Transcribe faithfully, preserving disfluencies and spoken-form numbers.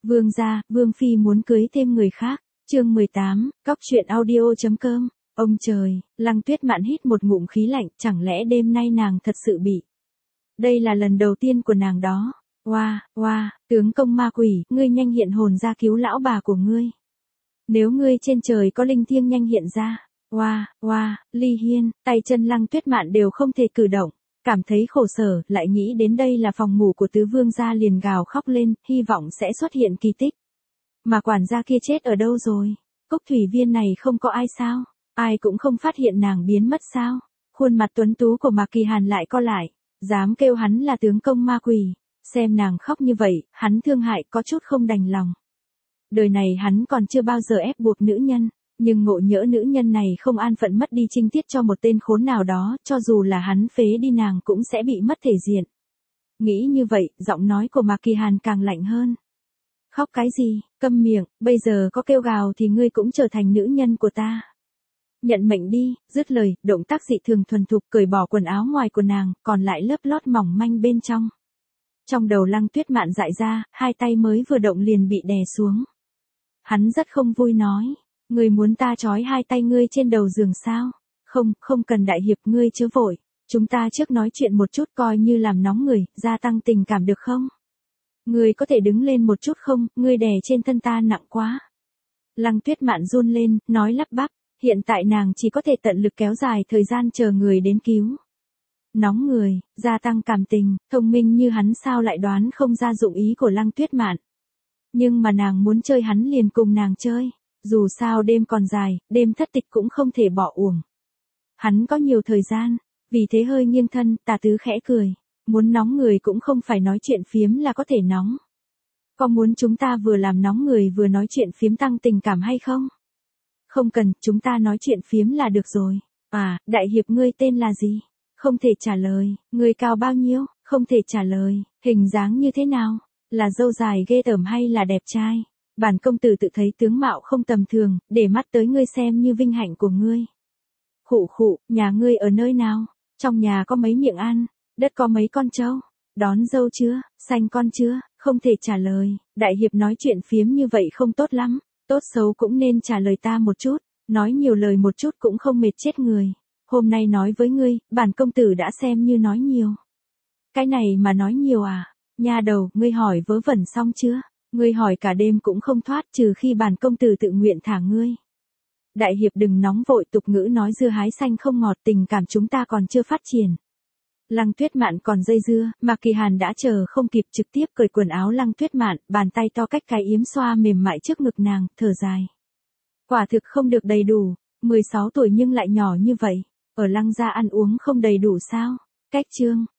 Vương gia, Vương phi muốn cưới thêm người khác. Chương mười tám, cóc truyện audio chấm com. Ông trời, Lăng Tuyết Mạn hít một ngụm khí lạnh, chẳng lẽ đêm nay nàng thật sự bị. Đây là lần đầu tiên của nàng đó. Oa, oa, tướng công ma quỷ, ngươi nhanh hiện hồn ra cứu lão bà của ngươi. Nếu ngươi trên trời có linh thiêng nhanh hiện ra. Oa, oa, Ly Hiên, tay chân Lăng Tuyết Mạn đều không thể cử động, cảm thấy khổ sở, lại nghĩ đến đây là phòng ngủ của tứ vương gia liền gào khóc lên, hy vọng sẽ xuất hiện kỳ tích. Mà quản gia kia chết ở đâu rồi? Cốc thủy viên này không có ai sao? Ai cũng không phát hiện nàng biến mất sao? Khuôn mặt tuấn tú của Mạc Kỳ Hàn lại co lại, dám kêu hắn là tướng công ma quỷ, xem nàng khóc như vậy, hắn thương hại có chút không đành lòng. Đời này hắn còn chưa bao giờ ép buộc nữ nhân, nhưng ngộ nhỡ nữ nhân này không an phận mất đi trinh tiết cho một tên khốn nào đó, cho dù là hắn phế đi nàng cũng sẽ bị mất thể diện. Nghĩ như vậy, giọng nói của Mạc Kỳ Hàn càng lạnh hơn. Khóc cái gì, câm miệng, bây giờ có kêu gào thì ngươi cũng trở thành nữ nhân của ta. Nhận mệnh đi, dứt lời, động tác dị thường thuần thục cởi bỏ quần áo ngoài của nàng, còn lại lớp lót mỏng manh bên trong. Trong đầu Lăng Tuyết Mạn dại ra, hai tay mới vừa động liền bị đè xuống. Hắn rất không vui nói, ngươi muốn ta trói hai tay ngươi trên đầu giường sao? Không, không cần đại hiệp, ngươi chớ vội, chúng ta trước nói chuyện một chút coi như làm nóng người, gia tăng tình cảm được không? Ngươi có thể đứng lên một chút không, ngươi đè trên thân ta nặng quá. Lăng Tuyết Mạn run lên, nói lắp bắp, hiện tại nàng chỉ có thể tận lực kéo dài thời gian chờ người đến cứu. Nóng người, gia tăng cảm tình, thông minh như hắn sao lại đoán không ra dụng ý của Lăng Tuyết Mạn. Nhưng mà nàng muốn chơi hắn liền cùng nàng chơi, dù sao đêm còn dài, đêm thất tịch cũng không thể bỏ uổng. Hắn có nhiều thời gian, vì thế hơi nghiêng thân, Tà Tứ khẽ cười. Muốn nóng người cũng không phải nói chuyện phiếm là có thể nóng. Có muốn chúng ta vừa làm nóng người vừa nói chuyện phiếm tăng tình cảm hay không? Không cần, chúng ta nói chuyện phiếm là được rồi. À, đại hiệp ngươi tên là gì? Không thể trả lời. Ngươi cao bao nhiêu? Không thể trả lời. Hình dáng như thế nào? Là râu dài ghê tởm hay là đẹp trai? Bản công tử tự thấy tướng mạo không tầm thường, để mắt tới ngươi xem như vinh hạnh của ngươi. Khụ khụ, nhà ngươi ở nơi nào? Trong nhà có mấy miệng ăn? Đất có mấy con trâu? Đón dâu chưa? Sanh con chưa? Không thể trả lời. Đại hiệp nói chuyện phiếm như vậy không tốt lắm. Tốt xấu cũng nên trả lời ta một chút. Nói nhiều lời một chút cũng không mệt chết người. Hôm nay nói với ngươi, bản công tử đã xem như nói nhiều. Cái này mà nói nhiều à? Nha đầu, ngươi hỏi vớ vẩn xong chưa? Ngươi hỏi cả đêm cũng không thoát trừ khi bản công tử tự nguyện thả ngươi. Đại hiệp đừng nóng vội, tục ngữ nói dưa hái xanh không ngọt, tình cảm chúng ta còn chưa phát triển. Lăng Tuyết Mạn còn dây dưa, Mạc Kỳ Hàn đã chờ không kịp trực tiếp cởi quần áo Lăng Tuyết Mạn, bàn tay to cách cái yếm xoa mềm mại trước ngực nàng, thở dài. Quả thực không được đầy đủ, mười sáu tuổi nhưng lại nhỏ như vậy, ở Lăng gia ăn uống không đầy đủ sao? Cách chương,